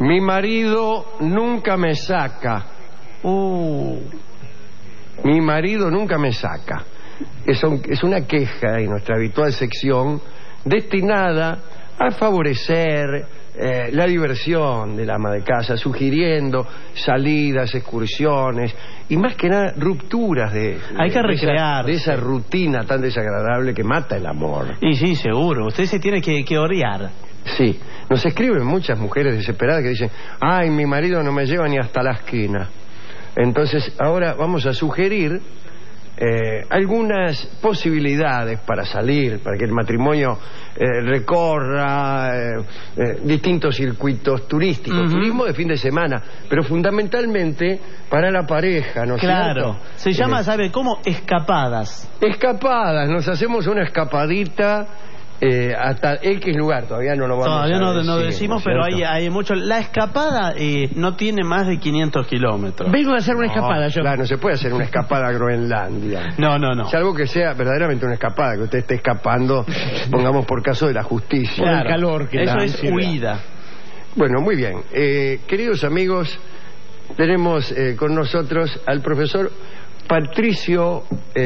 Mi marido nunca me saca. Mi marido nunca me saca. Es una queja en nuestra habitual sección destinada a favorecer la diversión del ama de casa, sugiriendo salidas, excursiones y más que nada rupturas de esa rutina tan desagradable que mata el amor. Y sí, seguro, usted se tiene que orear. Sí, nos escriben muchas mujeres desesperadas que dicen: ay, mi marido no me lleva ni hasta la esquina. Entonces ahora vamos a sugerir algunas posibilidades para salir, para que el matrimonio recorra distintos circuitos turísticos, turismo de fin de semana, pero fundamentalmente para la pareja, ¿no es cierto? Se llama, ¿sabe cómo? Escapadas. Escapadas, nos hacemos una escapadita hasta X lugar, todavía no lo vamos a decir. Todavía no decimos, pero hay mucho. La escapada no tiene más de 500 kilómetros. Vengo a hacer una escapada yo. Claro, no se puede hacer una escapada a Groenlandia. No. Salvo que sea verdaderamente una escapada, que usted esté escapando, pongamos por caso de la justicia. Por el calor que eso es huida. Bueno, muy bien. Queridos amigos, tenemos con nosotros al profesor Patricio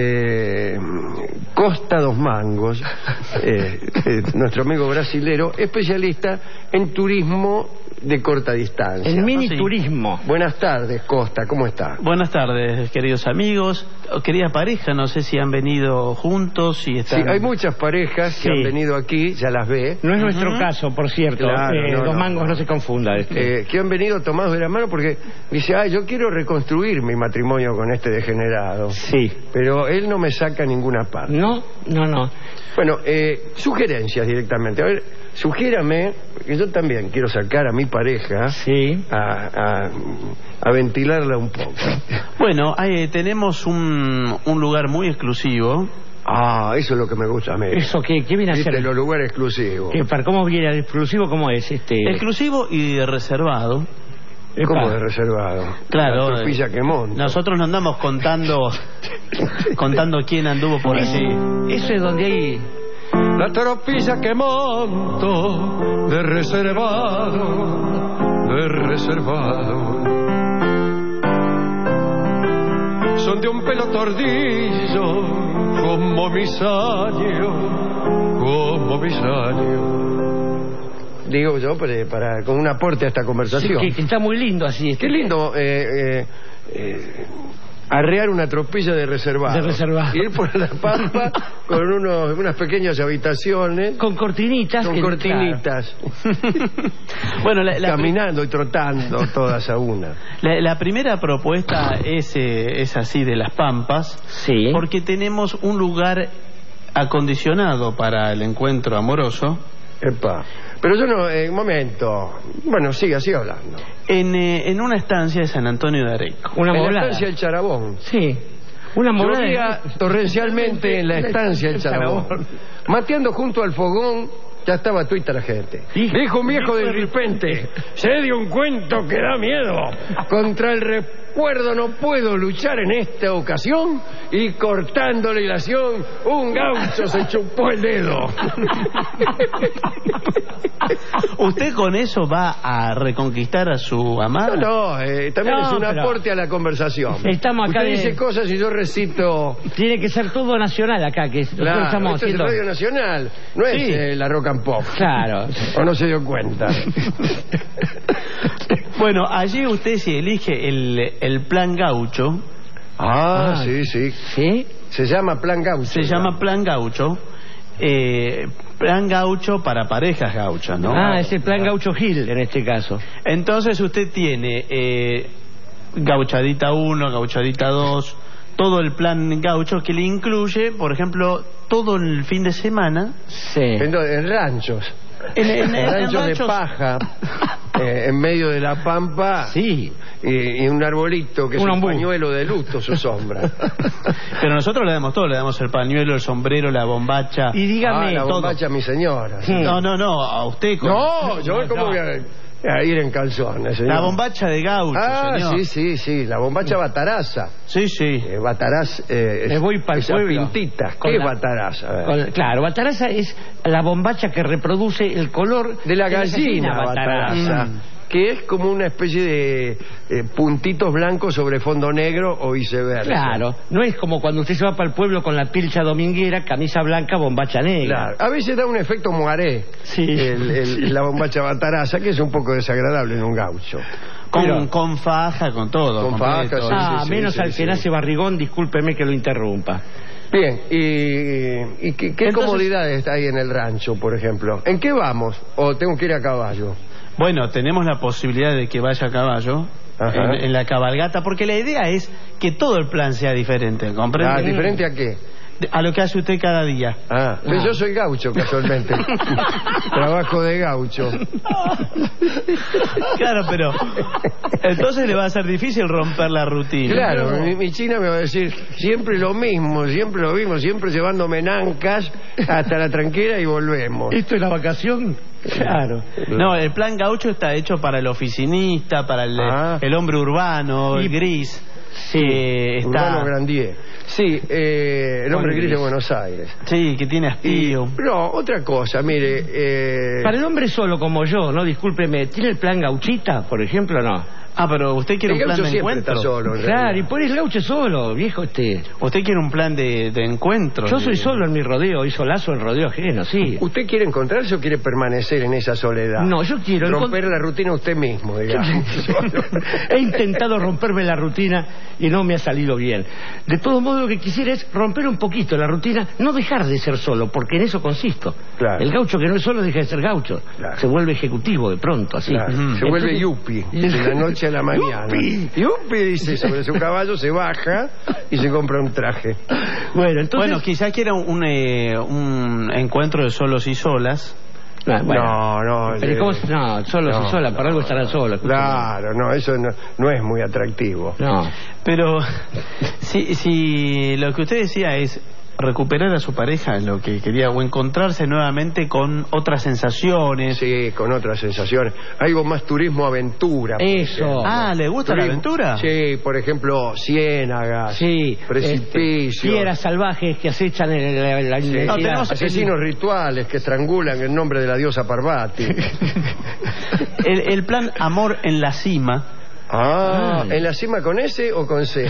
Costa dos Mangos, nuestro amigo brasilero, especialista en turismo de corta distancia. El mini turismo. Buenas tardes, Costa, ¿cómo está? Buenas tardes, queridos amigos, querida pareja, no sé si han venido juntos, y están... Sí, hay muchas parejas que han venido aquí, ya las ve. No es nuestro caso, por cierto. Claro, Dos Mangos no se confunda. Que han venido tomados de la mano porque dice: ay, yo quiero reconstruir mi matrimonio con este degenerado. Sí. Pero él no me saca a ninguna parte. No. Bueno, sugerencias directamente. A ver, sugiérame, que yo también quiero sacar a mi pareja a ventilarla un poco. Bueno, tenemos un lugar muy exclusivo. Ah, eso es lo que me gusta a mí. ¿Eso qué viene a ser? Los lugares exclusivos. ¿Cómo viene el exclusivo? ¿Cómo es Exclusivo y reservado. ¿Cómo de reservado? Claro. La tropilla que monta. Nosotros no andamos contando quién anduvo por allí. Eso es donde hay... La tropilla que monto de reservado. Son de un pelo tordillo como mis años. Digo yo, para con un aporte a esta conversación. Sí, que está muy lindo así. Qué lindo arrear una tropilla de reservado. Ir por la pampa con unas pequeñas habitaciones. Con cortinitas. Bueno, caminando y trotando todas a una. La primera propuesta es así, de las pampas. Sí. Porque tenemos un lugar acondicionado para el encuentro amoroso. Epa. Pero yo no, un momento. Bueno, siga hablando. En una estancia de San Antonio de Areco. En la estancia del Charabón. Sí. Una morada. Llovía torrencialmente en la estancia del Charabón. Mateando junto al fogón, ya estaba tuita la gente. Dijo un viejo de repente: se dio un cuento que da miedo. Contra el recuerdo no puedo luchar en esta ocasión. Y cortando la hilación, un gaucho se chupó el dedo. ¿Usted con eso va a reconquistar a su amada? No, también es un aporte a la conversación. Estamos acá. Usted dice cosas y yo recito. Tiene que ser todo nacional acá, que claro, estamos esto haciendo. Es Radio Nacional, no es la Rock and Pop. Claro. ¿O no se dio cuenta? Bueno, allí usted se elige el plan gaucho. Sí. ¿Sí? Se llama plan gaucho. Se llama plan gaucho. Plan gaucho para parejas gauchas, ¿no? Es el plan Gaucho Gil en este caso. Entonces usted tiene gauchadita 1, gauchadita 2, todo el plan gaucho que le incluye, por ejemplo, todo el fin de semana. Sí. En ranchos. En ranchos de paja, en medio de la pampa. Sí. Y un arbolito que es un pañuelo de luto, su sombra. Pero nosotros le damos todo, le damos el pañuelo, el sombrero, la bombacha. Y dígame, la bombacha a mi señora. Sí. No, a usted. No, yo cómo voy a ir en calzones, señor. La bombacha de gaucho, señor. Sí, la bombacha bataraza. Sí. Bataraz, me voy para el pueblo. Pintitas. ¿Qué es bataraza? Claro, bataraza es la bombacha que reproduce el color de la gallina bataraza. que es como una especie de puntitos blancos sobre fondo negro o viceversa. Claro, no es como cuando usted se va para el pueblo con la pilcha dominguera, camisa blanca, bombacha negra. Claro. A veces da un efecto moaré, Sí. la bombacha bataraza, que es un poco desagradable en un gaucho. Con faja, con todo. Con completo. faja, sí. Menos al que nace barrigón, discúlpeme que lo interrumpa. Bien, ¿y qué Entonces, comodidades hay en el rancho, por ejemplo? ¿En qué vamos? ¿O tengo que ir a caballo? Bueno, tenemos la posibilidad de que vaya a caballo en la cabalgata, porque la idea es que todo el plan sea diferente, ¿comprende? ¿Diferente a qué? A lo que hace usted cada día. Pues yo soy gaucho, casualmente. Trabajo de gaucho. Claro, pero entonces le va a ser difícil romper la rutina. Claro, mi china me va a decir siempre lo mismo, siempre llevándome nancas hasta la tranquera y volvemos. ¿Esto es la vacación? Claro. No, el plan gaucho está hecho para el oficinista, para el hombre urbano, el gris. Sí, Urbano Grandier. Sí, el hombre gris de Buenos Aires. Sí, que tiene hastío. No, otra cosa, mire. Para el hombre solo como yo, no, discúlpeme, ¿tiene el plan gauchita, por ejemplo, no? Ah, pero usted quiere un plan de encuentro. Está solo, Claro, y por el gaucho solo, viejo este. Usted quiere un plan de encuentro. Yo soy solo en mi rodeo y solazo en rodeo ajeno, sí. ¿Usted quiere encontrarse o quiere permanecer en esa soledad? No, yo quiero romper la rutina usted mismo, digamos. He intentado romperme la rutina y no me ha salido bien. De todo modo, lo que quisiera es romper un poquito la rutina, no dejar de ser solo, porque en eso consisto. Claro. El gaucho que no es solo deja de ser gaucho. Claro. Se vuelve ejecutivo de pronto, así. Claro. Se vuelve yuppie de la noche a la mañana. Yuppie, dice, sobre su caballo se baja y se compra un traje. Bueno, entonces... Bueno, quizás quiera un encuentro de solos y solas. No. Pero ¿cómo? No, solos y solas, para algo estarán solos. Claro, no, eso no es muy atractivo. No. Pero si lo que usted decía es recuperar a su pareja, lo que quería, o encontrarse nuevamente con otras sensaciones. Sí, con otras sensaciones. Algo más turismo-aventura. Eso. ¿Le gusta la aventura? Sí, por ejemplo, ciénagas, Sí, precipicios. fieras salvajes que acechan en la inmensidad. No, tenemos asesinos rituales que estrangulan en nombre de la diosa Parvati. el plan Amor en la Cima. ¿En la cima con S o con C?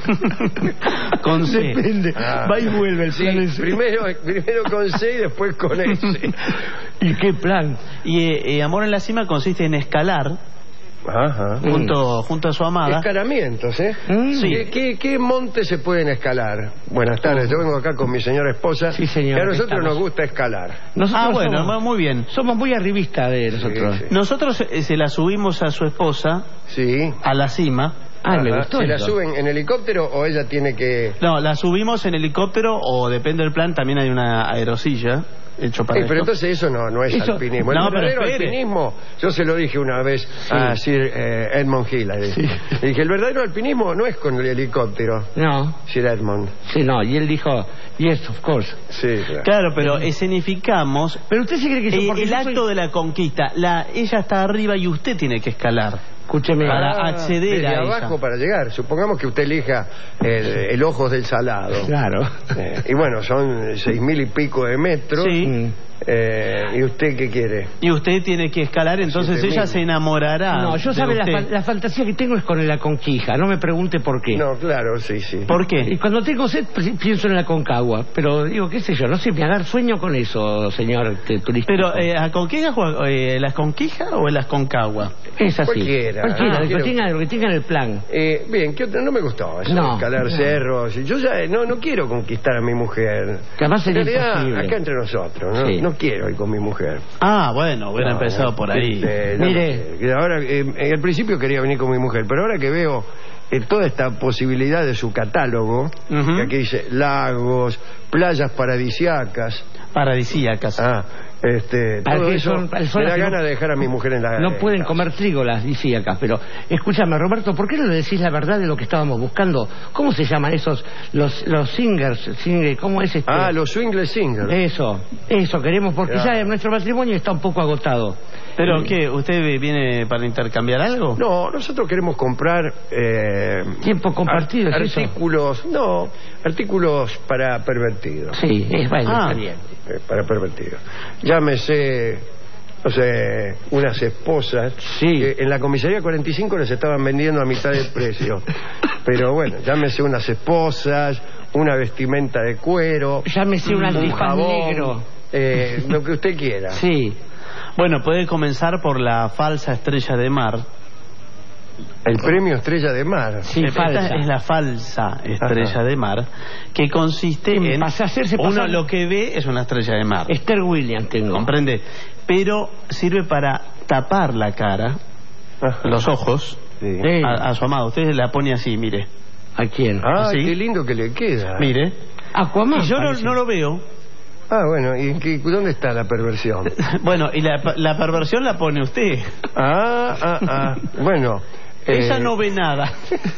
Con C. Depende. Va y vuelve el plan ese. Primero con C y después con S. ¿Y qué plan? Y Amor en la Cima consiste en escalar junto a su amada. Escalamientos, ¿eh? Sí. ¿Qué montes se pueden escalar? Buenas tardes, yo vengo acá con mi señora esposa. Sí, señor. Y a nosotros Estamos. nos gusta escalar. Nosotros Bueno, somos, muy bien. somos muy arribistas de nosotros. Sí. Nosotros se la subimos a su esposa Sí. a la cima. Me gustó ¿Se la eso. suben en helicóptero o ella tiene que...? No, la subimos en helicóptero o depende del plan, también hay una aerosilla hecho para pero esto. entonces eso no es Eso- alpinismo. El No, pero verdadero espere. alpinismo, yo se lo dije una vez a Sir Edmund Hillary. Le dije, el verdadero alpinismo no es con el helicóptero, No, Sir Edmund. sí, no. Y él dijo, yes, of course. Sí, claro. Claro, pero escenificamos Pero usted se cree que yo... porque el yo acto soy- de la conquista. Ella está arriba y usted tiene que escalar. Escúcheme. Para acceder desde a abajo ella. para llegar. Supongamos que usted elija el Ojos del Salado. Claro. Y bueno, son 6.000 y pico de metros. Sí. ¿Y usted qué quiere? Y usted tiene que escalar, entonces 7.000. ella se enamorará. No, yo de sabe usted. la fantasía que tengo es con la conquija. No me pregunte por qué. No, claro, sí. ¿Por Y qué? cuando tengo sed pienso en la Concagua, pero digo, qué sé yo, no sé, me agarro sueño con eso, señor turista. Pero, ¿a conquija las conquijas o en las concagua? es así. Cualquiera. Lo Quiero- que tenga en el plan. Bien, ¿qué otra? No me gustó eso, No, escalar no. cerros. Yo ya no quiero conquistar a mi mujer. Que además sería En realidad, imposible. acá entre nosotros, ¿no? Sí. No quiero ir con mi mujer. Bueno, hubiera empezado por ahí. Mire. Ahora, al principio quería venir con mi mujer, pero ahora que veo toda esta posibilidad de su catálogo, Ujú. que aquí dice lagos, playas paradisiacas, Paradisíacas. todo que eso, son me da que ganas no- de dejar a mi mujer en la... No pueden casa. comer trigo las disíacas, pero escúchame, Roberto, ¿por qué no le decís la verdad de lo que estábamos buscando? ¿Cómo se llaman esos, los singers? ¿Cómo es este? Los swingles singers. Eso queremos, porque Claro. ya nuestro matrimonio está un poco agotado. ¿Pero qué? ¿Usted viene para intercambiar algo? No, nosotros queremos comprar Tiempo compartido, ¿es eso? artículos para pervertidos. Sí, es bueno, Ah. está bien. Para pervertidos. Llámese O sea, unas esposas Sí. que en la comisaría 45 les estaban vendiendo a mitad de precio. Pero bueno, llámese unas esposas, una vestimenta de cuero, Llámese un antifaz jabón, negro. lo que usted quiera. Sí. Bueno, puede comenzar por la falsa estrella de mar. El premio Estrella de Mar. Sí, Esta falsa. es la falsa estrella de mar, que consiste Sí, en... pasa a hacerse uno pasar- lo que ve es una estrella de mar. Esther Williams tengo. ¿Comprende? Pero sirve para tapar la cara, Ajá. los ojos, Sí. Sí. a su amado. Usted la pone así, mire. ¿A quién? Ah, ¿Sí? qué lindo que le queda. Mire. Aquaman. Y yo no, parece. no lo veo. Ah, bueno, ¿y dónde está la perversión? Bueno, y la perversión la pone usted. Bueno. Ella no ve nada.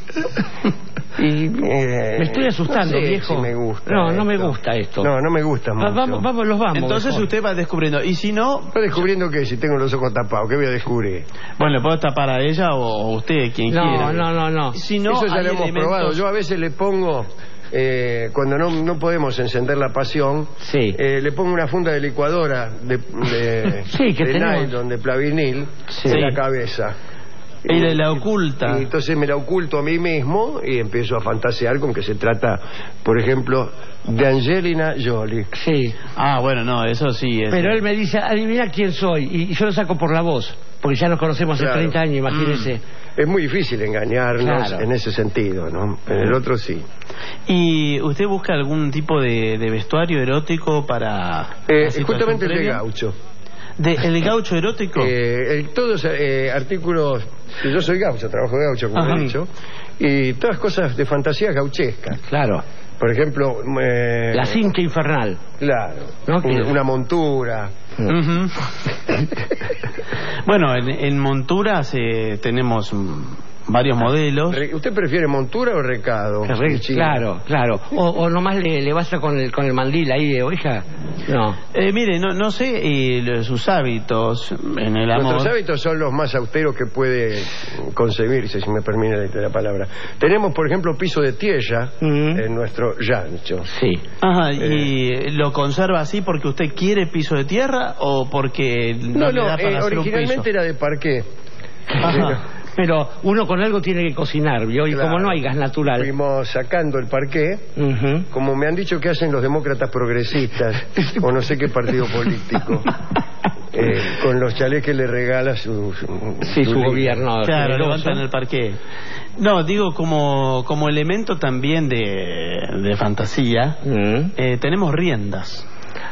Me estoy asustando, no sé viejo. si me gusta. No, no esto. me gusta esto. No me gusta mucho. Los vamos. Entonces mejor. usted va descubriendo. Y si no, ¿Estoy descubriendo qué? Si tengo los ojos tapados, ¿qué voy a descubrir? bueno, le puedo tapar a ella o usted, quien quiera. No. Si no, Eso ya hay lo hemos elementos- probado. Yo a veces le pongo, cuando no podemos encender la pasión, Sí. le pongo una funda de licuadora de Sí, que de tenemos. nylon, de plavinil, Sí. en la cabeza. Y le la oculta. Y entonces me la oculto a mí mismo y empiezo a fantasear con que se trata, por ejemplo, de Angelina Jolie. Sí. Ah, bueno, no, eso sí es. Pero él me dice, adivina quién soy. Y yo lo saco por la voz. Porque ya nos conocemos hace Claro. 30 años, imagínese. Es muy difícil engañarnos Claro. en ese sentido, ¿no? En el otro sí. ¿Y usted busca algún tipo de vestuario erótico para la situación Justamente el de previa? gaucho. ¿El gaucho erótico? Todos artículos, que yo soy gaucho, trabajo de gaucho, como Ajá. he dicho, y todas cosas de fantasía gauchesca. Claro. Por ejemplo, La cinta infernal. claro, ¿No? una montura. Ujú. Bueno, en monturas tenemos varios modelos. ¿Usted prefiere montura o recado? Chino? Claro. O nomás le basta con el mandil ahí de oveja. No. Mire, no sé sus hábitos en el amor. Nuestros hábitos son los más austeros que puede concebirse, si me permite la palabra. Tenemos, por ejemplo, piso de tierra en nuestro rancho. Sí. Ajá, ¿y lo conserva así porque usted quiere piso de tierra o porque no le da para hacer un piso? Originalmente era de parqué. Ajá. Pero uno con algo tiene que cocinar, ¿vio? Y Claro. como no hay gas natural. Fuimos sacando el parqué, Ujú. como me han dicho que hacen los demócratas progresistas, o no sé qué partido político, con los chalés que le regala su gobierno. Claro, generoso. levantan el parqué. No, digo como elemento también de fantasía, tenemos riendas.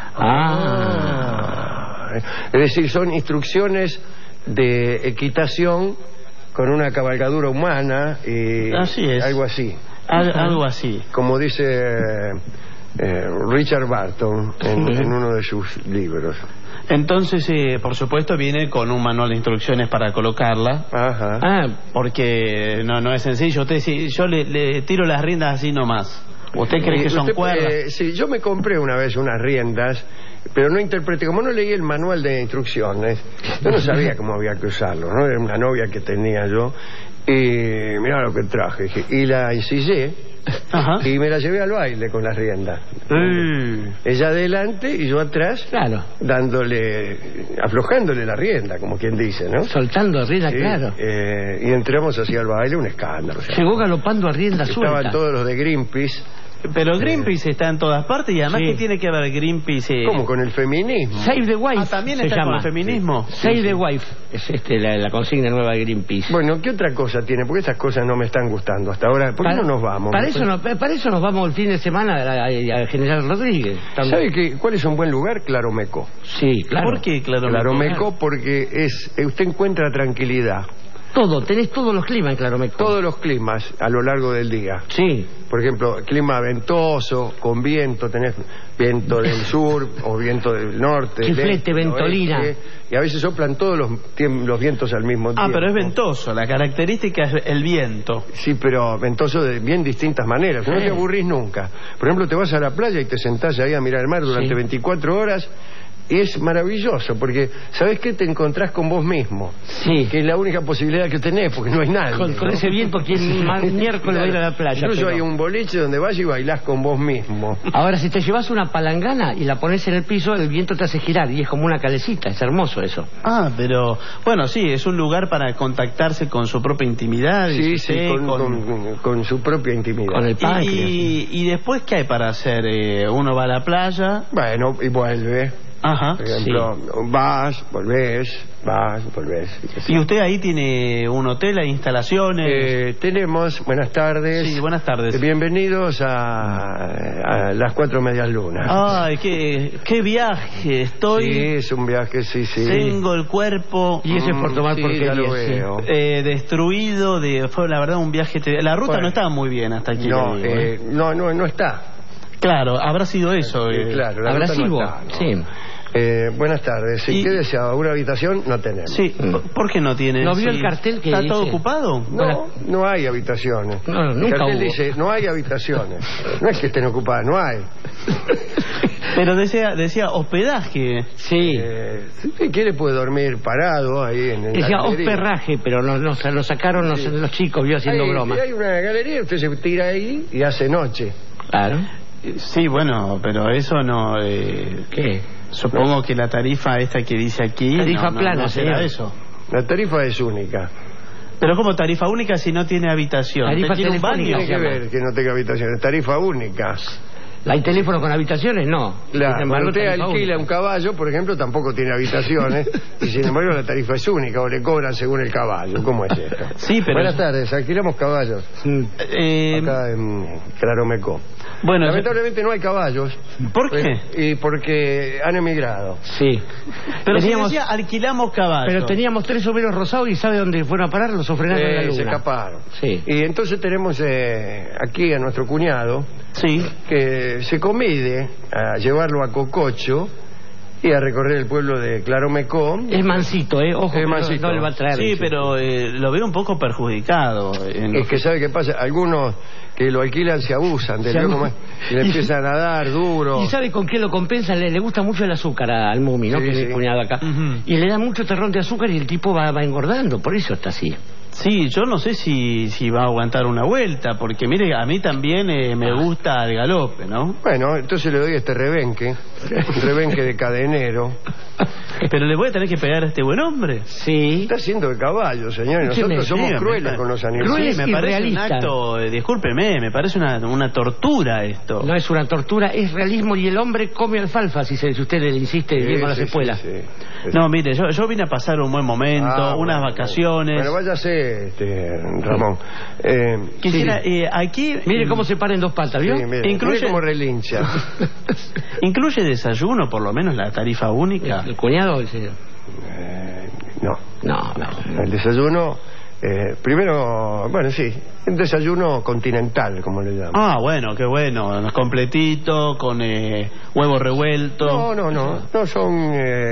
Es decir, son instrucciones de equitación con una cabalgadura humana y Así es. algo así, Algo así. como dice Richard Barton en uno de sus libros. Entonces, por supuesto, viene con un manual de instrucciones para colocarla. Ajá. Porque no es sencillo. Usted, si yo le tiro las riendas así nomás, ¿usted cree que son Usted, cuerdas? sí, yo me compré una vez unas riendas, pero no interpreté, como no leí el manual de instrucciones, yo no sabía cómo había que usarlo, ¿no? Era una novia que tenía yo, y mirá lo que traje, dije, y la ensillé, Ajá. y me la llevé al baile con las riendas. Ella adelante y yo atrás, Claro. aflojándole la rienda, como quien dice, ¿no? Soltando a rienda, Sí, claro. y entramos hacia el baile, un escándalo. o sea, Llegó galopando a rienda estaban suelta. todos los de Greenpeace. Pero Greenpeace está en todas partes y además Sí. ¿qué tiene que ver Greenpeace? ¿Cómo? Con el feminismo. Save the Wife. También se está con llama. el feminismo. Save the Wife. Es la consigna nueva de Greenpeace. Bueno, ¿qué otra cosa tiene? Porque esas cosas no me están gustando hasta ahora. ¿Por qué no nos vamos? Para eso nos vamos el fin de semana a General Rodríguez. ¿Sabe cuál es un buen lugar? Claromeco. Sí, claro. ¿Por qué, claro? Claromeco porque usted encuentra tranquilidad. Tenés todos los climas en Claromeco. Todos los climas a lo largo del día. Sí. Por ejemplo, clima ventoso, con viento, tenés viento del sur o viento del norte. del Chiflete, este, ventolina. oeste, y a veces soplan todos los vientos al mismo tiempo. Pero es ventoso. La característica es el viento. Sí, pero ventoso de bien distintas maneras. No Sí. te aburrís nunca. Por ejemplo, te vas a la playa y te sentás ahí a mirar el mar durante Sí. 24 horas Y es maravilloso, porque ¿sabés qué? Te encontrás con vos mismo. Sí. Que es la única posibilidad que tenés, porque no hay nadie. Con ese viento, quien miércoles va a ir a la playa. Incluso pero... hay un boliche donde vas y bailás con vos mismo. Ahora, si te llevas una palangana y la pones en el piso, el viento te hace girar y es como una calecita. Es hermoso eso. Ah, pero bueno, sí, es un lugar para contactarse con su propia intimidad. Sí, sí, con su propia intimidad. Con el páncreas. Y después, ¿qué hay para hacer? Uno va a la playa. Bueno, y vuelve. Ajá. Por ejemplo, vas, volvés. ¿Y usted ahí tiene un hotel, hay instalaciones? Tenemos, buenas tardes. Sí, buenas tardes. Bienvenidos a las 4 medias lunas. Ay, qué viaje estoy. Sí, es un viaje, sí. Tengo el cuerpo. Y eso es por tomar sí, porquería. ya lo veo. Destruido. Fue la verdad un viaje. La ruta no estaba muy bien hasta aquí. No, le digo, no está. Claro, habrá sido eso. Claro, la ¿Habrá ruta sido? no está, ¿no? Sí. Buenas tardes. ¿Sí? ¿Qué deseaba? ¿Una habitación? No tenemos. Sí, ¿por qué no tiene? ¿No vio el cartel que ¿Está dice? todo ocupado? No hay habitaciones. No, El nunca cartel hubo. dice, no hay habitaciones. No es que estén ocupadas, no hay. Pero decía hospedaje. Sí. Si quiere puede dormir parado ahí en la Decía galería. hosperraje, pero lo sacaron los chicos, vio haciendo broma. Hay una galería, usted se tira ahí y hace noche. Claro. Sí, bueno, pero eso no... ¿Qué? Supongo que la tarifa esta que dice aquí... Tarifa plana, no será señor. eso. La tarifa es única. Pero ¿cómo tarifa única si no tiene habitación? Tarifa ¿Tiene un telefónica. baño? Tiene que ver que no tenga habitaciones. Tarifa única. ¿Hay teléfono con habitaciones? No. Claro, Sin embargo, cuando usted tarifa alquila única. un caballo, por ejemplo, tampoco tiene habitaciones y sin embargo la tarifa es única o le cobran según el caballo. ¿Cómo es esto? Sí, pero... Buenas tardes, alquilamos caballos acá en Claromecó. Bueno, Lamentablemente no hay caballos. ¿por qué? Y porque han emigrado. Sí. Pero si Teníamos- decía alquilamos caballos. Pero teníamos 3 obreros rosados y ¿sabe dónde fueron a parar? Los ofrenaron en la luna. Se escaparon. Sí. Y entonces tenemos aquí a nuestro cuñado Sí. que se comide a llevarlo a Cococho y a recorrer el pueblo de Claromecó. Es mansito, Ojo, Es que mansito. no le va a traer. Sí, pero lo veo un poco perjudicado. Es que sabe qué pasa, algunos que lo alquilan se abusan de Se él, abu- como es, y le empiezan a dar duro. ¿Y sabe con qué lo compensa? Le gusta mucho el azúcar al Mumi, ¿no? Sí, Que es sí. mi cuñado acá. Ujú. Y le da mucho terrón de azúcar y el tipo va engordando, por eso está así. Sí, yo no sé si va a aguantar una vuelta, porque mire, a mí también me gusta el galope, ¿no? Bueno, entonces le doy este rebenque, un rebenque de cadenero. Pero le voy a tener que pegar a este buen hombre. Sí. Está haciendo de caballo, señor, y ¿Qué me nosotros somos diga? crueles Me- con los animales. Crueles Sí, me y parece un realistas. acto, discúlpeme, me parece una tortura esto. No es una tortura, es realismo y el hombre come alfalfa, si usted le insiste bien con las espuelas. Sí. No, mire, yo vine a pasar un buen momento, Ah, unas bueno, vacaciones. Bueno, váyase, Ramón. Quisiera, aquí... Mire cómo se paran 2 patas, ¿vio? Sí, mire, Incluye- mire cómo relincha. ¿Incluye desayuno, por lo menos, la tarifa única? ¿El cuñado o el señor? No. No. El desayuno, primero, bueno, sí, un desayuno continental, como le llaman. Ah, bueno, qué bueno, completito, con huevo revuelto. No, son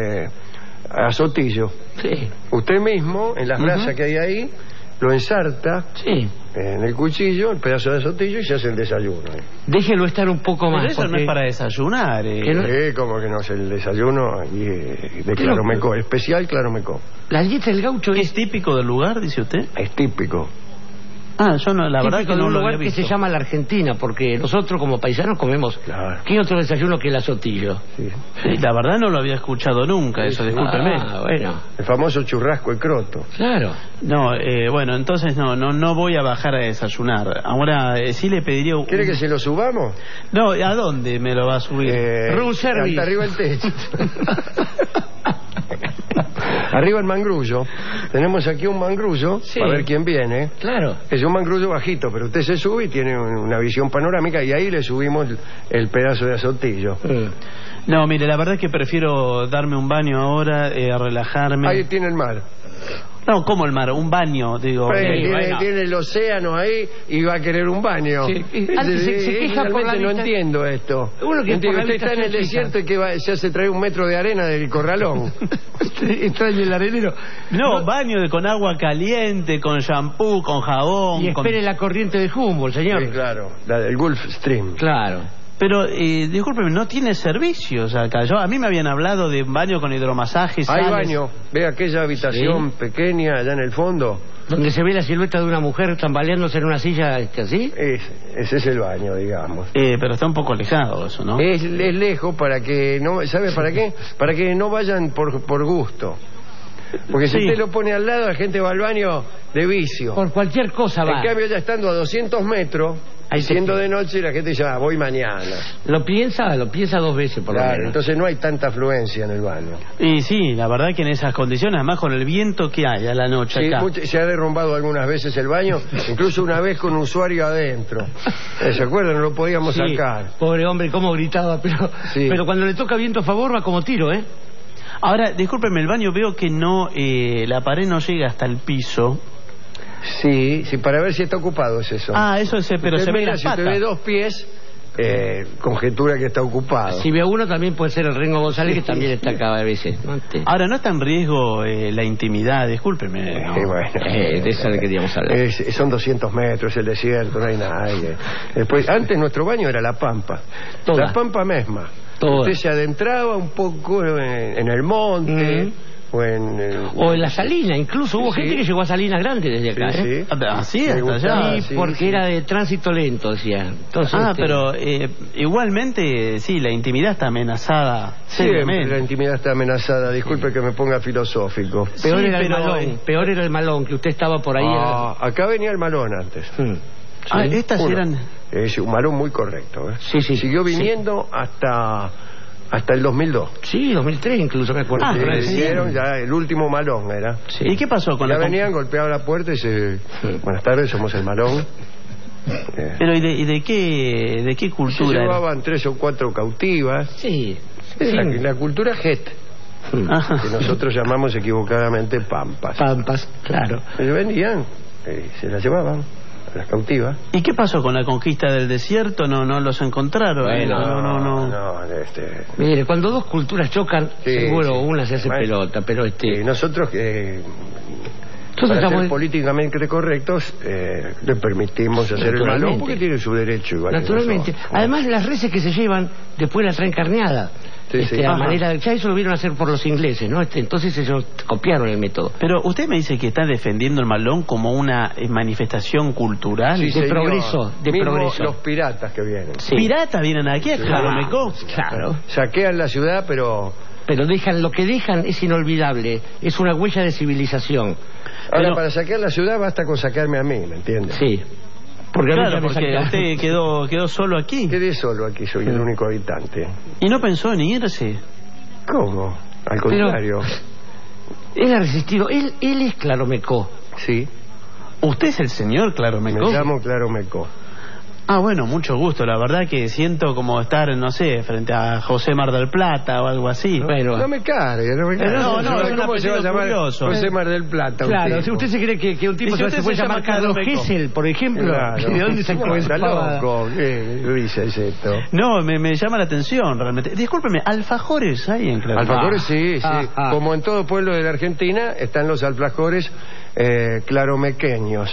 azotillo. Sí. Usted mismo, en las brasas que hay ahí, lo ensarta Sí. en el cuchillo, el pedazo de azotillo y se hace el desayuno. Déjelo estar un poco Pero más. eso no porque- es para desayunar. Que no- Como que no es el desayuno de Claromecó, especial Claromecó. La dieta del gaucho ¿Es es típico del lugar, dice usted? Es típico. Ah, yo no, la verdad típico que de no un lo lugar había que se visto. llama la Argentina, porque nosotros como paisanos comemos. Claro. ¿Qué otro desayuno que el azotillo? Sí. Sí, la verdad no lo había escuchado nunca, eso, discúlpeme. Ah, bueno, El famoso churrasco de croto. claro. No, bueno, entonces no voy a bajar a desayunar. Ahora sí le pediría... ¿Quiere que se lo subamos? No, ¿a dónde me lo va a subir? Room service. Hasta arriba del techo. Arriba el mangrullo. Tenemos aquí un mangrullo, Sí. para ver quién viene. Claro. Es un mangrullo bajito, pero usted se sube y tiene una visión panorámica y ahí le subimos el pedazo de azotillo. No, mire, la verdad es que prefiero darme un baño ahora, relajarme. Ahí tiene el mar. No, ¿cómo el mar? Un baño, digo. Tiene el océano ahí y va a querer un baño. Sí. Antes se queja por la Realmente no vista. entiendo esto. Uno que Entiendo, por la usted vista está en el se desierto y que se hace traer 1 metro de arena del corralón. Extraño el arenero. No, baño con agua caliente, con shampoo, con jabón. Y espere la corriente de Humboldt, señor. Sí, claro, la del Gulf Stream. Claro. Pero, discúlpeme, no tiene servicios acá. A mí me habían hablado de un baño con hidromasajes. Hay sales. baño. Ve aquella habitación pequeña allá en el fondo. Donde se ve la silueta de una mujer tambaleándose en una silla así. Ese es el baño, digamos. Pero está un poco alejado eso, ¿no? Es lejos para que no... ¿Sabe para qué? Para que no vayan por gusto. Porque si usted lo pone al lado, la gente va al baño de vicio. Por cualquier cosa va. En cambio, ya estando a 200 metros, siendo de noche, la gente dice, voy mañana. Lo piensa 2 veces por lo menos. Entonces no hay tanta afluencia en el baño. Y sí, la verdad que en esas condiciones, además con el viento que hay a la noche acá. Se ha derrumbado algunas veces el baño, incluso una vez con un usuario adentro. ¿Se acuerdan? No lo podíamos sacar. Pobre hombre, cómo gritaba, pero cuando le toca viento a favor va como tiro, ¿eh? Ahora, discúlpeme, el baño veo que no, la pared no llega hasta el piso. Sí, para ver si está ocupado es eso. Eso es, pero se ve las si patas. te ve 2 pies, conjetura que está ocupado. Si ve uno también puede ser el Rengo González, que también está acá a veces. Ahora, no está en riesgo la intimidad, discúlpeme. ¿No? De eso le queríamos hablar. Son 200 metros el desierto, no hay nadie. Después, antes nuestro baño era la pampa. La pampa misma. Usted se adentraba un poco en el monte. O en la Salina, incluso hubo gente que llegó a Salina Grande desde acá. Así hasta allá. Porque era de tránsito lento, decía. Entonces, pero igualmente, sí, la intimidad está amenazada. Siempre la intimidad está amenazada. Disculpe que me ponga filosófico. Peor era el malón, que usted estaba por ahí. Acá venía el malón antes. Estas eran... Es un malón muy correcto. Sí. Siguió viniendo hasta el 2002. Sí, 2003 incluso, me acuerdo. Ya el último malón era. Sí. ¿Y qué pasó con venían, golpeaban la puerta y buenas tardes, somos el malón. Pero ¿y de qué cultura? Se llevaban 3 o 4 cautivas. Sí. La cultura Het. Que nosotros llamamos equivocadamente pampas. Pampas, claro. Pero venían, se las llevaban. Las cautivas. ¿Y qué pasó con la conquista del desierto? No los encontraron. No. Mire, cuando 2 culturas chocan, seguro una se hace pelota, pero nosotros para ser políticamente correctos le permitimos hacer el malón porque tiene su derecho igual. Naturalmente. Además, las reses que se llevan después la traen carneada. A manera, ya eso lo vieron hacer por los ingleses, ¿no? Entonces ellos copiaron el método. Pero usted me dice que está defendiendo el malón como una manifestación cultural. De progreso. Los piratas que vienen. ¿Piratas vienen aquí a Claromecó? Claro. Saquean la ciudad, pero lo que dejan es inolvidable. Es una huella de civilización. Ahora, para saquear la ciudad basta con sacarme a mí, ¿me entiendes? Sí. Porque usted quedó solo aquí. Quedé solo aquí, soy el único habitante. ¿Y no pensó en irse? ¿Cómo? Al contrario. Él ha resistido. Él es Claromecó. Sí. ¿Usted es el señor Claromecó? Me llamo Claromecó. Bueno, mucho gusto. La verdad que siento como estar, no sé, frente a José Mar del Plata o algo así. Bueno, no me cargue. No, es ¿Cómo se va a llamar curioso. José Mar del Plata? Claro, si usted se cree que un tipo se puede llamar Carlos Gesell, por ejemplo. Claro. ¿De dónde sacó esa pavada? Loco, ¿qué risa es esto? No, me llama la atención realmente. Discúlpeme, ¿alfajores hay en Claromecó? Alfajores sí. Como en todo pueblo de la Argentina están los alfajores claromequeños.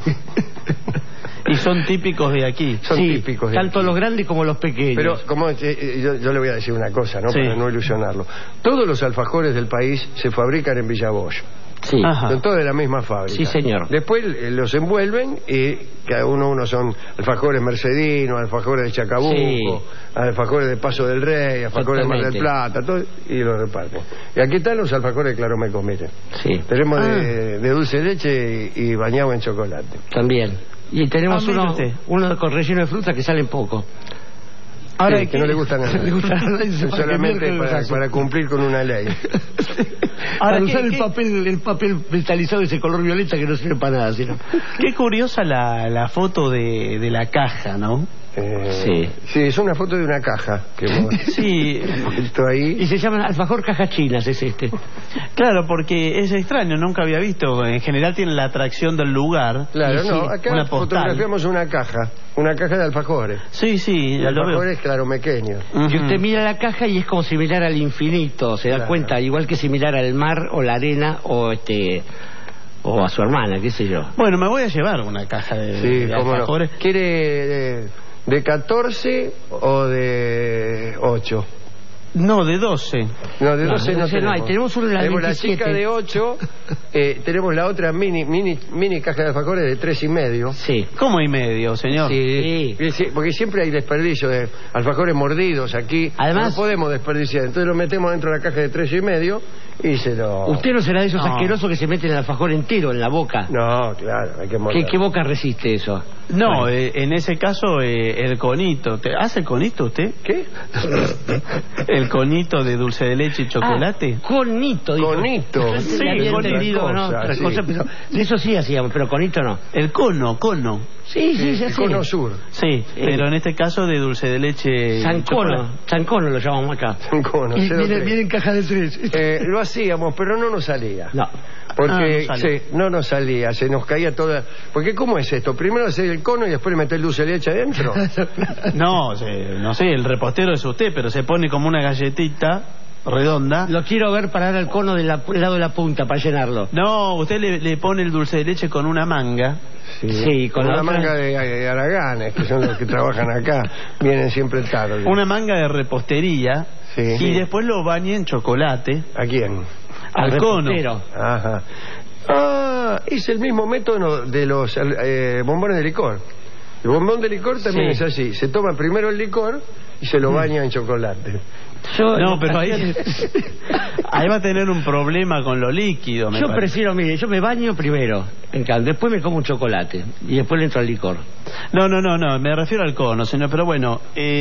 Y son típicos de aquí. Son típicos de tanto aquí. Los grandes como los pequeños. Pero como yo le voy a decir una cosa, ¿no? Para no ilusionarlo. Todos los alfajores del país se fabrican en Villaboyo. Sí. Son todos de la misma fábrica. Sí, señor. Después los envuelven y cada uno son alfajores mercedinos, alfajores de Chacabuco, alfajores de Paso del Rey, alfajores de Mar del Plata, todo, y los reparten. Y aquí están los alfajores de Claromecó, miren. Sí. Tenemos de dulce de leche y bañado en chocolate. También. Y tenemos uno con relleno de fruta que salen poco. Ahora que no le gustan a nadie. Solamente para cumplir con una ley. Ahora usar el papel metalizado de ese color violeta que no sirve para nada, sino. Qué curiosa la foto de la caja, ¿no? Sí, es una foto de una caja que hemos visto ahí. Y se llaman alfajor cajas chinas, es este. Claro, porque es extraño, nunca había visto. En general tiene la atracción del lugar. Claro, acá fotografiamos una caja de alfajores. Sí, de alfajores claromequeños. Y usted mira la caja y es como si mirara al infinito, se da cuenta, igual que si mirara al mar o la arena o o a su hermana, qué sé yo. Bueno, me voy a llevar una caja de alfajores. ¿Quiere ¿De 14 o de 8? No, de 12. No, de 12 no tenemos. hay. Tenemos una de las Tenemos 27. la chica de 8, tenemos la otra mini caja de alfajores de 3,5. Sí. ¿Cómo y medio, señor? Sí. Sí, porque siempre hay desperdicio de alfajores mordidos aquí. Además, no podemos desperdiciar, entonces lo metemos dentro de la caja de 3,5 y se lo... Usted no será de esos No. asquerosos que se meten el alfajor entero en la boca. No, claro, hay que morder. ¿Qué boca resiste eso? No, Bueno. en ese caso, el conito. ¿Hace el conito usted? ¿Qué? ¿El conito de dulce de leche y chocolate? Ah, conito. dijo. Conito. Yo Sí, había con entendido, otra ¿no? cosa, Otra sí. cosa, pero de eso sí hacíamos, pero conito no. El cono. Sí, ya El sé. cono sur. Sí, pero en este caso de dulce de leche y chocolate. Sancono lo llamamos acá. Cono, Y 0,3. viene en caja de 3. Lo hacíamos, pero no nos salía. No. Porque no sale. no nos salía, se nos caía toda... Porque ¿cómo es esto? Primero hacer el cono y después le meter el dulce de leche adentro. No, no sé, el repostero es usted, pero se pone como una galletita redonda. Lo quiero ver parar al cono del lado de la punta para llenarlo. No, usted le pone el dulce de leche con una manga. Sí, con una la otra- manga de haraganes, que son los que trabajan acá, vienen siempre tarde. Una manga de repostería. Sí. Y Sí. después lo baña en chocolate. ¿A quién? Al cono. repostero. Ajá. Ah, es el mismo método de los bombones de licor. El bombón de licor también Sí. es así. Se toma primero el licor y se lo baña en chocolate. No, pero ahí va a tener un problema con lo líquido. me Yo parece. prefiero, mire, yo me baño primero, después me como un chocolate y después le entro al licor. No, me refiero al cono, señor. Pero bueno,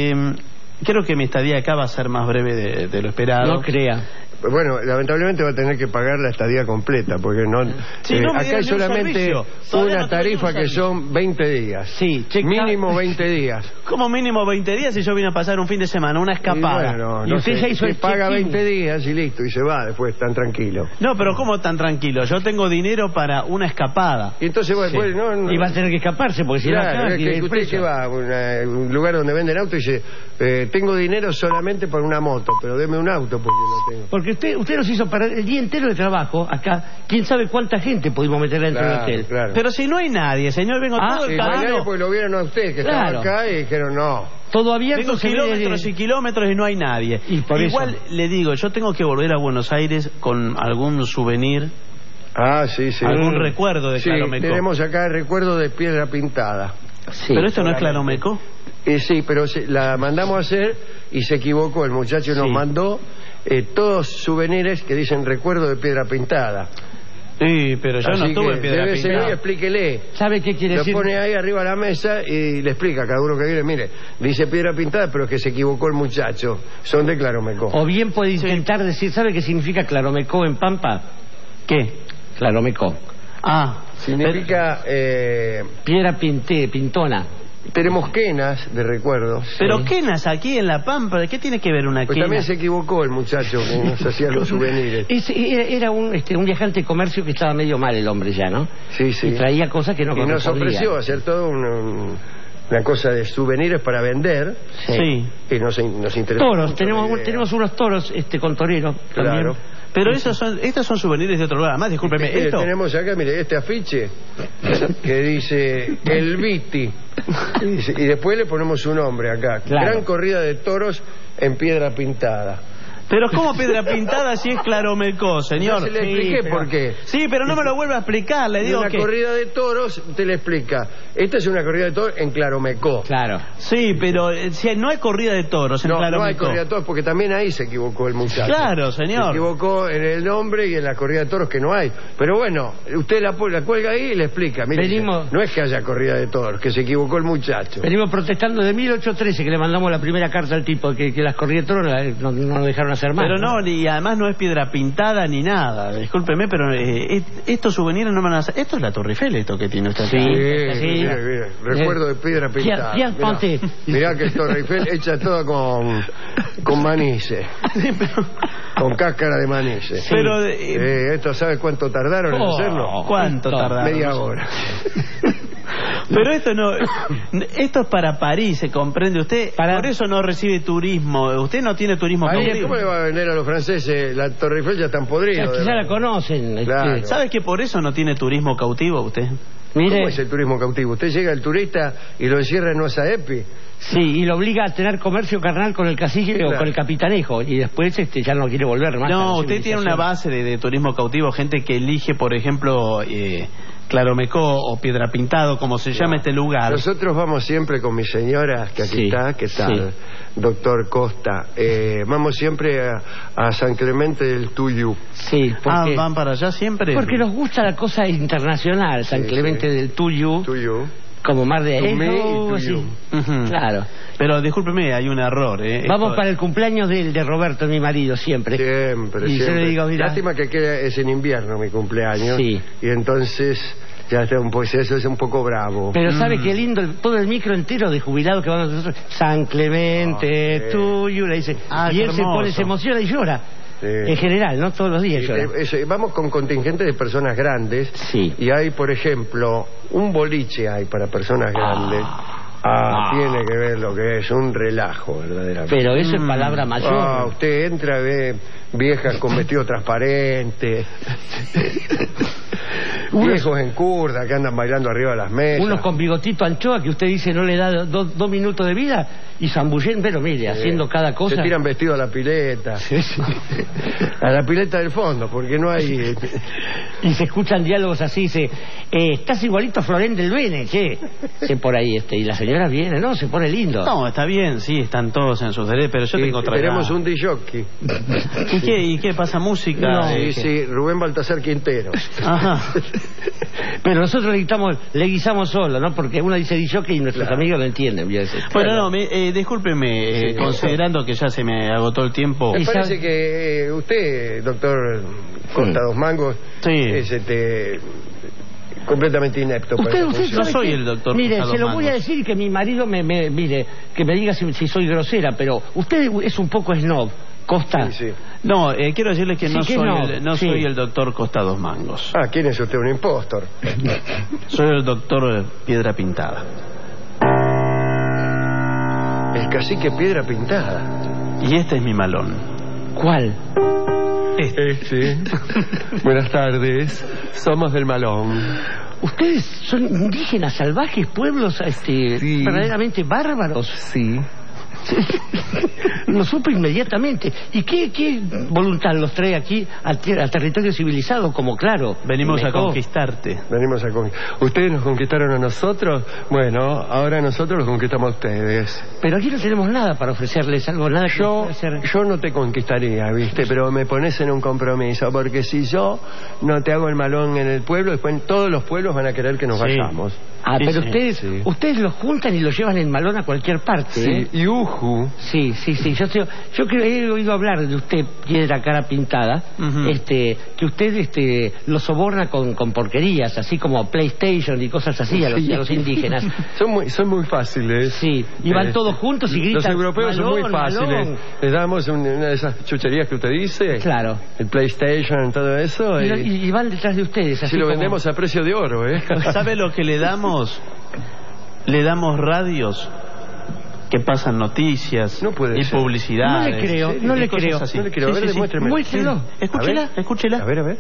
creo que mi estadía acá va a ser más breve de lo esperado. No crea. Bueno, lamentablemente va a tener que pagar la estadía completa, porque no, Sí, no me acá hay dieron ni un solamente servicio. Todavía una no tuve tarifa ni un que servicio. son 20 días. Sí, checa. Mínimo 20 días. Como mínimo 20 días y yo vine a pasar un fin de semana, una escapada. Y bueno, Y no usted sé, ya hizo se el paga check-in. 20 días y listo, y se va después tan tranquilo. No, pero ¿cómo tan tranquilo? Yo tengo dinero para una escapada. Y entonces, bueno, Sí. pues, no, Y va a tener que escaparse porque si no claro, acá es tiene que el usted precio. que va a un lugar donde venden autos y dice, tengo dinero solamente para una moto, pero deme un auto porque no tengo. Porque usted nos hizo parar el día entero de trabajo acá. ¿Quién sabe cuánta gente pudimos meter dentro del hotel? Claro. Pero si no hay nadie, señor, vengo Ah, todo Sí, el no hay nadie camino. porque lo vieron a usted, que Claro. estaba acá y dijeron no. Todo abierto. Tengo se ve kilómetros de- y kilómetros y no hay nadie. Y por Igual eso. le digo, yo tengo que volver a Buenos Aires con algún souvenir, Ah, sí, sí. algún recuerdo de Sí, Claromecó. tenemos acá el recuerdo de piedra pintada. Sí. Pero esto no es Claromecó. Sí, pero la mandamos a hacer y se equivocó. El muchacho nos Sí. mandó todos souvenirs que dicen recuerdo de piedra pintada. Sí, pero yo no Así estuve que en Piedra debe ser hoy, Pintada. explíquele. ¿Sabe qué quiere Lo decir? pone ahí arriba de la mesa y le explica a cada uno que viene. Mire, dice piedra pintada, pero es que se equivocó el muchacho. Son de Claromecó. O bien puede intentar decir, ¿sabe qué significa Claromecó en Pampa? ¿Qué? Claromecó. Ah, Significa... Piedra pintona. tenemos quenas de recuerdos. pero quenas aquí en La Pampa, ¿qué tiene que ver una Pues quena? también se equivocó el muchacho que nos hacía los souvenirs. Era un viajante de comercio que estaba medio mal el hombre ya, ¿no? Sí, sí. Y traía cosas que no Y nos correspondían. ofreció hacer todo una cosa de souvenirs para vender Sí. y nos interesó. Toros, mucho la idea. tenemos unos toros con toreros también. Claro. Pero estos son souvenirs de otro lugar. Además, discúlpeme, Mire, esto... tenemos acá, mire, este afiche que dice El Viti. Y después le ponemos su nombre acá. Claro. Gran corrida de toros en piedra pintada. Pero ¿cómo Piedra Pintada si es Claromecó, señor? Ya se le expliqué pero- por qué. Sí, pero no me lo vuelve a explicar, le digo Una que... corrida de toros, te le explica. Esta es una corrida de toros en Claromecó. Claro. Sí, pero si no hay corrida de toros en No, Claromecó. no hay corrida de toros porque también ahí se equivocó el muchacho. Claro, Se señor. equivocó en el nombre y en la corrida de toros que no hay. Pero bueno, usted la cuelga ahí y le explica. Mire, Venimos- no es que haya corrida de toros, que se equivocó el muchacho. Venimos protestando de 1813 que le mandamos la primera carta al tipo que las corridas de toros no nos dejaron hacer más. Pero no, y además no es Piedra Pintada ni nada. Discúlpeme, pero estos souvenirs no me van a hacer... Esto es la Torre Eiffel, esto que tiene usted acá. Sí. Sí, mire. Recuerdo de piedra pintada. Tía, ponte. Mirá que Torre Eiffel hecha toda con manice. Con cáscara de manice. Sí. Pero, ¿Esto sabe cuánto tardaron en hacerlo? ¿Cuánto tardaron? Media hora. Pero esto no... Esto es para París, ¿se comprende usted? Para- Por eso no recibe turismo. Usted no tiene turismo Ahí, cautivo. ¿cómo le va a vender a los franceses? La Torre Eiffel ya están podridos. Ya la conocen. Claro. ¿Sabe que por eso no tiene turismo cautivo usted? Mire. ¿Cómo es el turismo cautivo? Usted llega al turista y lo encierra en Osaepi. Sí, y lo obliga a tener comercio carnal con el cacique o Claro. con el capitanejo, y después ya no quiere volver más. a No, la usted tiene una civilización. base de turismo cautivo, gente que elige, por ejemplo, Claromecó o Piedra Pintado, como se llama este lugar. Nosotros vamos siempre con mi señora, que aquí Sí, está, ¿qué tal? Doctor Costa. Vamos siempre a San Clemente del Tuyú. Sí, porque, ¿Van para allá siempre? porque nos gusta la cosa internacional, San Sí, Clemente sí. del Tuyú, Tuyú. como Mar de Tumé y Ejo, Tuyú. así. Ujú. Claro. Pero discúlpeme, hay un error. Vamos Esto- para el cumpleaños de Roberto, mi marido, siempre. Siempre, Y yo siempre. le digo, mira, Lástima que es en invierno mi cumpleaños. Sí. Y entonces ya está eso es un poco bravo. pero ¿sabe qué lindo? Todo el micro entero de jubilados que van a nosotros, San Clemente, Ah, sí. Tuyú, le dice. Ah, y qué él se hermoso. pone, se emociona y llora. Sí. En general, ¿no? Todos los días Sí, llora. vamos con contingente de personas grandes. Sí. Y hay, por ejemplo, un boliche hay para personas grandes. Tiene que ver lo que es un relajo, verdaderamente. Pero eso es palabra mayor. Usted entra, ve viejas con vestido transparente, viejos en curda que andan bailando arriba de las mesas. Unos con bigotito anchoa que usted dice no le da 2 minutos de vida y zambullen, pero mire, haciendo cada cosa. Se tiran vestido a la pileta. A la pileta del fondo, porque no hay... Y se escuchan diálogos así, dice, estás igualito a Florén del Bene, che. Dice por ahí, y la señora viene, ¿no? Se pone lindo. No, está bien, sí, están todos en sus derechos, pero yo tengo otra Tenemos edad. un disjockey. ¿Y qué pasa? ¿Música? No. Sí, ¿Qué? sí, Rubén Baltasar Quintero. Ajá. Pero nosotros le guisamos solo, ¿no? Porque uno dice dijoque y nuestros Claro. amigos lo entienden. Bien. Bueno, no, discúlpeme, Sí. considerando que ya se me agotó el tiempo. Me Y parece sabe- que usted, doctor Costa Dos Mangos, Sí. es completamente inepto para esa función. No sabe soy que- el doctor Mire, Costa se lo Dos voy a Mangos. decir que mi marido mire, que me diga si soy grosera, pero usted es un poco snob, Costa. Sí, sí. No, quiero decirle que Sí, no, que soy, no. Sí. soy el doctor Costa Dos Mangos. Ah, ¿quién es usted? Un impostor. Soy el doctor Piedra Pintada. El cacique Piedra Pintada. Y este es mi malón. ¿Cuál? Sí. Buenas tardes. Somos del Malón. Ustedes son indígenas, salvajes, pueblos Sí. verdaderamente bárbaros. Sí. Lo supe inmediatamente. ¿Y qué voluntad los trae aquí al territorio civilizado? Como claro. Venimos a mejor. conquistarte. Venimos a ¿Ustedes nos conquistaron a nosotros? Bueno, ahora nosotros los conquistamos a ustedes. Pero aquí no tenemos nada para ofrecerles, algo, nada que Yo, pueda hacer. yo no te conquistaría, ¿viste? Pero me pones en un compromiso, porque si yo no te hago el malón en el pueblo, después todos los pueblos van a querer que nos Sí. vayamos. Ah, Sí, pero sí. ustedes los juntan y los llevan en malón a cualquier parte. Sí, ¿eh? y Uju. Sí. Yo creo he oído hablar de usted, Piedra Cara Pintada, Ujú. que usted lo soborna con porquerías, así como PlayStation y cosas así a los indígenas. Son muy fáciles. Sí, y van todos juntos y gritan. Los europeos son muy "Malón, fáciles. malón". Les damos una de esas chucherías que usted dice. Claro. El PlayStation, todo eso. Y van detrás de ustedes. si así lo como- vendemos a precio de oro, ¿eh? ¿Sabe lo que le damos? Le damos radios que pasan noticias No puede y ser. publicidades. No le creo, y no le cosas creo. así. No le creo. A ver, demuéstreme. Muéstrelo. Escúchela, A ver. escúchela. A ver.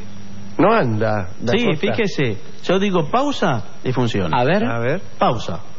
No anda. Sí, Dakota. fíjese. Yo digo pausa y funciona. A ver. A ver. Pausa.